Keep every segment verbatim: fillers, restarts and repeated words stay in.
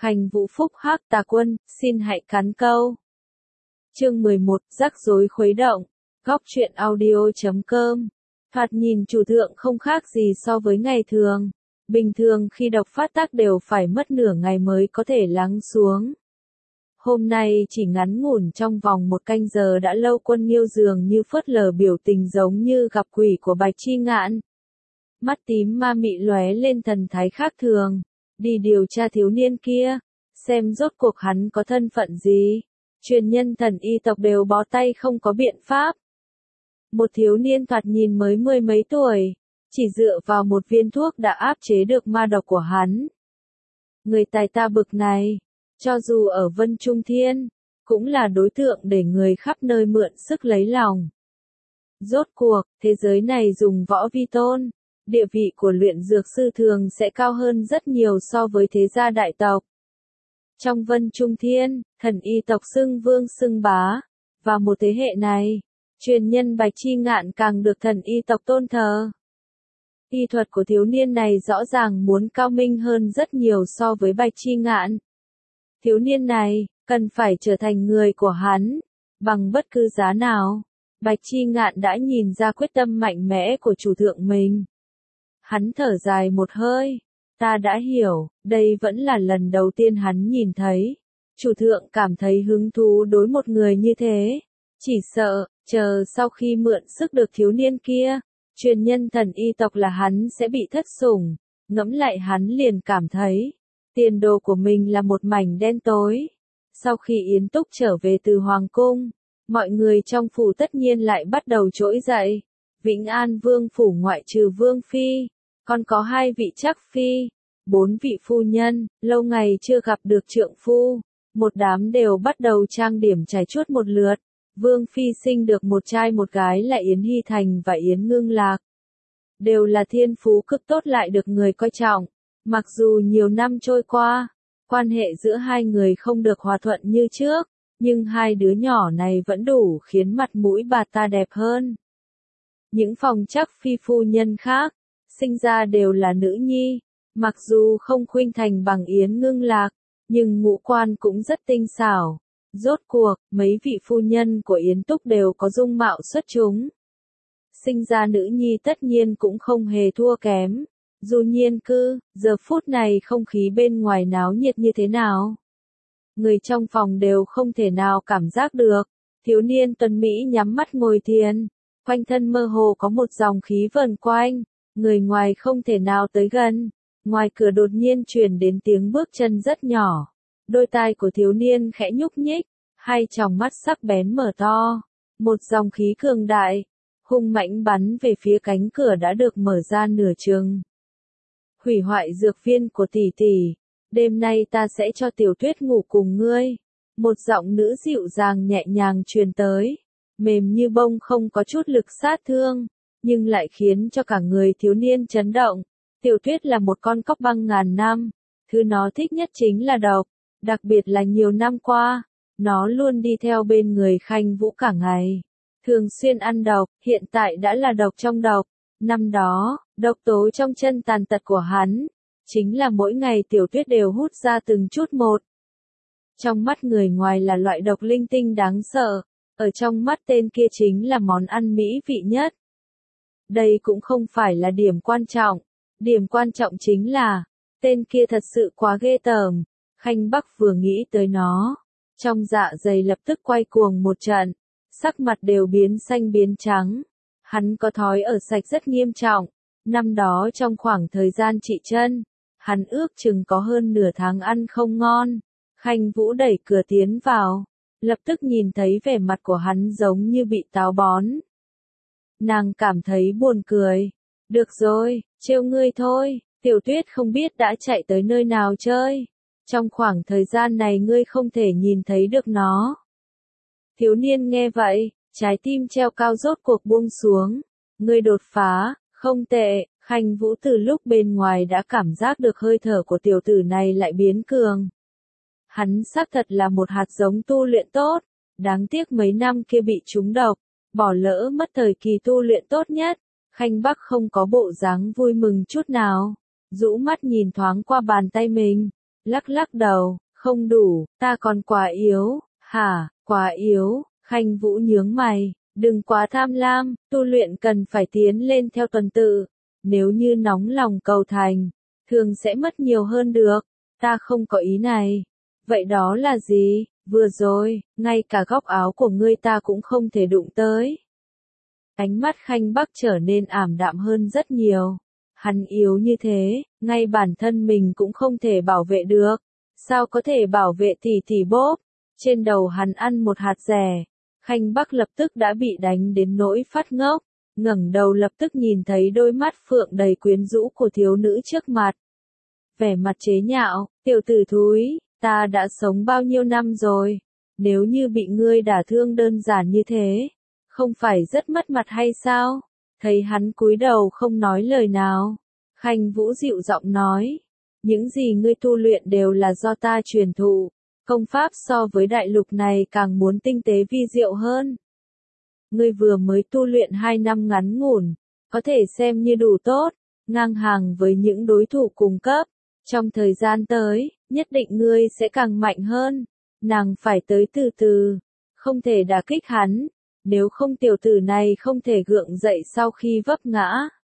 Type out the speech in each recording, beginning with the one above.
Khanh Vũ phúc hắc tà quân, xin hãy cắn câu. Chương mười một, rắc rối khuấy động. Góc truyện audio chấm com. Thoạt nhìn chủ thượng không khác gì so với ngày thường. Bình thường khi độc phát tác đều phải mất nửa ngày mới có thể lắng xuống. Hôm nay chỉ ngắn ngủn trong vòng một canh giờ đã Lâu Quân Nghiêu dường như phớt lờ biểu tình giống như gặp quỷ của Bạch Chi Ngạn. Mắt tím ma mị lóe lên thần thái khác thường. Đi điều tra thiếu niên kia, xem rốt cuộc hắn có thân phận gì. Truyền nhân thần y tộc đều bó tay không có biện pháp. Một thiếu niên thoạt nhìn mới mười mấy tuổi, chỉ dựa vào một viên thuốc đã áp chế được ma độc của hắn. Người tài ta bực này, cho dù ở Vân Trung Thiên, cũng là đối tượng để người khắp nơi mượn sức lấy lòng. Rốt cuộc, thế giới này dùng võ vi tôn, địa vị của luyện dược sư thường sẽ cao hơn rất nhiều so với thế gia đại tộc. Trong Vân Trung Thiên, thần y tộc xưng vương xưng bá, và một thế hệ này, truyền nhân Bạch Chi Ngạn càng được thần y tộc tôn thờ. Y thuật của thiếu niên này rõ ràng muốn cao minh hơn rất nhiều so với Bạch Chi Ngạn. Thiếu niên này, cần phải trở thành người của hắn, bằng bất cứ giá nào. Bạch Chi Ngạn đã nhìn ra quyết tâm mạnh mẽ của chủ thượng mình. Hắn thở dài một hơi. Ta đã hiểu, đây vẫn là lần đầu tiên hắn nhìn thấy. Chủ thượng cảm thấy hứng thú đối một người như thế. Chỉ sợ, chờ sau khi mượn sức được thiếu niên kia, truyền nhân thần y tộc là hắn sẽ bị thất sủng. Ngẫm lại hắn liền cảm thấy, tiền đồ của mình là một mảnh đen tối. Sau khi Yến Túc trở về từ Hoàng Cung, mọi người trong phủ tất nhiên lại bắt đầu trỗi dậy. Vĩnh An Vương phủ ngoại trừ Vương Phi, còn có hai vị trắc phi, bốn vị phu nhân, lâu ngày chưa gặp được trượng phu, một đám đều bắt đầu trang điểm trải chuốt một lượt. Vương Phi sinh được một trai một gái là Yến Hy Thành và Yến Ngưng Lạc. Đều là thiên phú cực tốt lại được người coi trọng. Mặc dù nhiều năm trôi qua, quan hệ giữa hai người không được hòa thuận như trước, nhưng hai đứa nhỏ này vẫn đủ khiến mặt mũi bà ta đẹp hơn. Những phòng trắc phi phu nhân khác, sinh ra đều là nữ nhi, mặc dù không khuynh thành bằng Yến Ngưng Lạc, nhưng ngũ quan cũng rất tinh xảo. Rốt cuộc, mấy vị phu nhân của Yến Túc đều có dung mạo xuất chúng. Sinh ra nữ nhi tất nhiên cũng không hề thua kém. Dù Nhiên Cư, giờ phút này không khí bên ngoài náo nhiệt như thế nào. Người trong phòng đều không thể nào cảm giác được. Thiếu niên tuấn Mỹ nhắm mắt ngồi thiền, quanh thân mơ hồ có một dòng khí vờn quanh, người ngoài không thể nào tới gần. Ngoài cửa đột nhiên truyền đến tiếng bước chân rất nhỏ. Đôi tai của thiếu niên khẽ nhúc nhích, hai tròng mắt sắc bén mở to. Một dòng khí cường đại, hung mãnh bắn về phía cánh cửa đã được mở ra nửa chừng. Hủy hoại dược viên của tỷ tỷ, đêm nay ta sẽ cho Tiểu Tuyết ngủ cùng ngươi. Một giọng nữ dịu dàng nhẹ nhàng truyền tới, mềm như bông không có chút lực sát thương, nhưng lại khiến cho cả người thiếu niên chấn động. Tiểu Tuyết là một con cóc băng ngàn năm, thứ nó thích nhất chính là độc, đặc biệt là nhiều năm qua, nó luôn đi theo bên người Khanh Vũ cả ngày, thường xuyên ăn độc, hiện tại đã là độc trong độc. Năm đó, độc tố trong chân tàn tật của hắn, chính là mỗi ngày Tiểu Tuyết đều hút ra từng chút một. Trong mắt người ngoài là loại độc linh tinh đáng sợ, ở trong mắt tên kia chính là món ăn mỹ vị nhất. Đây cũng không phải là điểm quan trọng, điểm quan trọng chính là, tên kia thật sự quá ghê tởm. Khanh Bắc vừa nghĩ tới nó, trong dạ dày lập tức quay cuồng một trận, sắc mặt đều biến xanh biến trắng. Hắn có thói ở sạch rất nghiêm trọng, năm đó trong khoảng thời gian trị chân, hắn ước chừng có hơn nửa tháng ăn không ngon. Khanh Vũ đẩy cửa tiến vào, lập tức nhìn thấy vẻ mặt của hắn giống như bị táo bón. Nàng cảm thấy buồn cười. Được rồi, trêu ngươi thôi, Tiểu Tuyết không biết đã chạy tới nơi nào chơi. Trong khoảng thời gian này ngươi không thể nhìn thấy được nó. Thiếu niên nghe vậy, trái tim treo cao rốt cuộc buông xuống. Ngươi đột phá, không tệ. Khanh Vũ từ lúc bên ngoài đã cảm giác được hơi thở của tiểu tử này lại biến cường. Hắn xác thật là một hạt giống tu luyện tốt, đáng tiếc mấy năm kia bị trúng độc, bỏ lỡ mất thời kỳ tu luyện tốt nhất. Khanh Bắc không có bộ dáng vui mừng chút nào, rũ mắt nhìn thoáng qua bàn tay mình, lắc lắc đầu, không đủ, ta còn quá yếu, hả, quá yếu, Khanh Vũ nhướng mày, đừng quá tham lam, tu luyện cần phải tiến lên theo tuần tự, nếu như nóng lòng cầu thành, thường sẽ mất nhiều hơn được, ta không có ý này. Vậy đó là gì? Vừa rồi, ngay cả góc áo của ngươi ta cũng không thể đụng tới. Ánh mắt Khanh Bắc trở nên ảm đạm hơn rất nhiều. Hắn yếu như thế, ngay bản thân mình cũng không thể bảo vệ được. Sao có thể bảo vệ tỷ tỷ bốp? Trên đầu hắn ăn một hạt rẻ. Khanh Bắc lập tức đã bị đánh đến nỗi phát ngốc. Ngẩng đầu lập tức nhìn thấy đôi mắt phượng đầy quyến rũ của thiếu nữ trước mặt. Vẻ mặt chế nhạo, tiểu tử thúi, ta đã sống bao nhiêu năm rồi. Nếu như bị ngươi đả thương đơn giản như thế, không phải rất mất mặt hay sao? Thấy hắn cúi đầu không nói lời nào. Khanh Vũ dịu giọng nói. Những gì ngươi tu luyện đều là do ta truyền thụ. Công pháp so với đại lục này càng muốn tinh tế vi diệu hơn. Ngươi vừa mới tu luyện hai năm ngắn ngủn, có thể xem như đủ tốt, ngang hàng với những đối thủ cùng cấp. Trong thời gian tới, nhất định ngươi sẽ càng mạnh hơn. Nàng phải tới từ từ, không thể đả kích hắn, nếu không tiểu tử này không thể gượng dậy sau khi vấp ngã.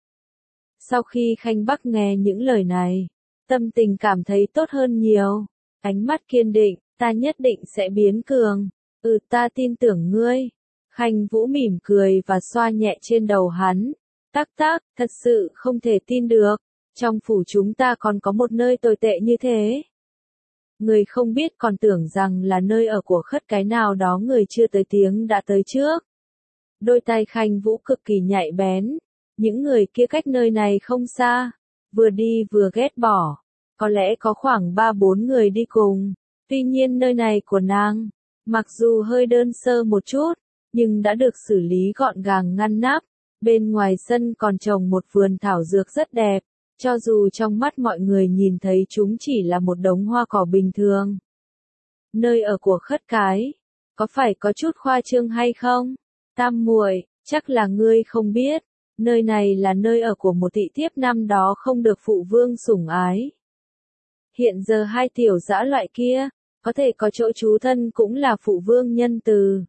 Sau khi Khanh Bắc nghe những lời này, tâm tình cảm thấy tốt hơn nhiều, ánh mắt kiên định, ta nhất định sẽ biến cường, ừ ta tin tưởng ngươi. Khanh Vũ mỉm cười và xoa nhẹ trên đầu hắn, tắc tắc, thật sự không thể tin được, trong phủ chúng ta còn có một nơi tồi tệ như thế. Người không biết còn tưởng rằng là nơi ở của khất cái nào đó người chưa tới tiếng đã tới trước. Đôi tay Khanh Vũ cực kỳ nhạy bén, những người kia cách nơi này không xa, vừa đi vừa ghét bỏ, có lẽ có khoảng ba bốn người đi cùng. Tuy nhiên nơi này của nàng, mặc dù hơi đơn sơ một chút, nhưng đã được xử lý gọn gàng ngăn nắp, bên ngoài sân còn trồng một vườn thảo dược rất đẹp. Cho dù trong mắt mọi người nhìn thấy chúng chỉ là một đống hoa cỏ bình thường. Nơi ở của khất cái, có phải có chút khoa trương hay không? Tam muội, chắc là ngươi không biết, nơi này là nơi ở của một thị thiếp năm đó không được phụ vương sủng ái. Hiện giờ hai tiểu dã loại kia, có thể có chỗ trú thân cũng là phụ vương nhân từ.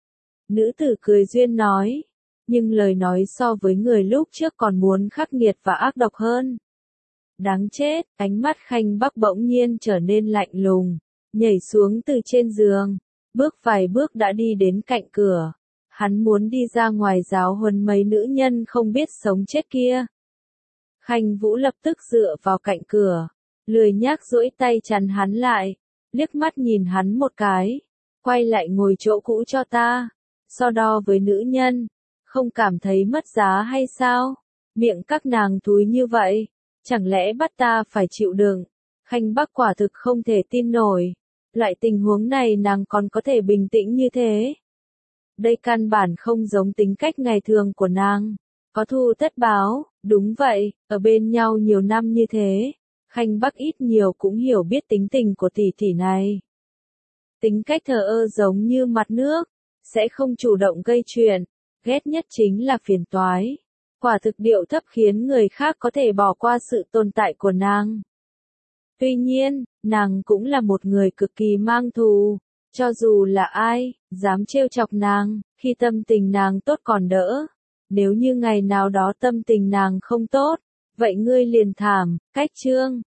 Nữ tử cười duyên nói. Nhưng lời nói so với người lúc trước còn muốn khắc nghiệt và ác độc hơn. Đáng chết, ánh mắt Khanh Bắc bỗng nhiên trở nên lạnh lùng, nhảy xuống từ trên giường, bước vài bước đã đi đến cạnh cửa. Hắn muốn đi ra ngoài giáo huấn mấy nữ nhân không biết sống chết kia. Khanh Vũ lập tức dựa vào cạnh cửa, lười nhác duỗi tay chắn hắn lại, liếc mắt nhìn hắn một cái, quay lại ngồi chỗ cũ cho ta, so đo với nữ nhân. Không cảm thấy mất giá hay sao? Miệng các nàng thúi như vậy, chẳng lẽ bắt ta phải chịu đựng? Khanh Bắc quả thực không thể tin nổi. Loại tình huống này nàng còn có thể bình tĩnh như thế. Đây căn bản không giống tính cách ngày thường của nàng. Có thù tất báo, đúng vậy, ở bên nhau nhiều năm như thế. Khanh Bắc ít nhiều cũng hiểu biết tính tình của tỷ tỷ này. Tính cách thờ ơ giống như mặt nước, sẽ không chủ động gây chuyện. Ghét nhất chính là phiền toái. Quả thực điệu thấp khiến người khác có thể bỏ qua sự tồn tại của nàng. Tuy nhiên, nàng cũng là một người cực kỳ mang thù. Cho dù là ai, dám trêu chọc nàng, khi tâm tình nàng tốt còn đỡ. Nếu như ngày nào đó tâm tình nàng không tốt, vậy ngươi liền thảm, cách chương.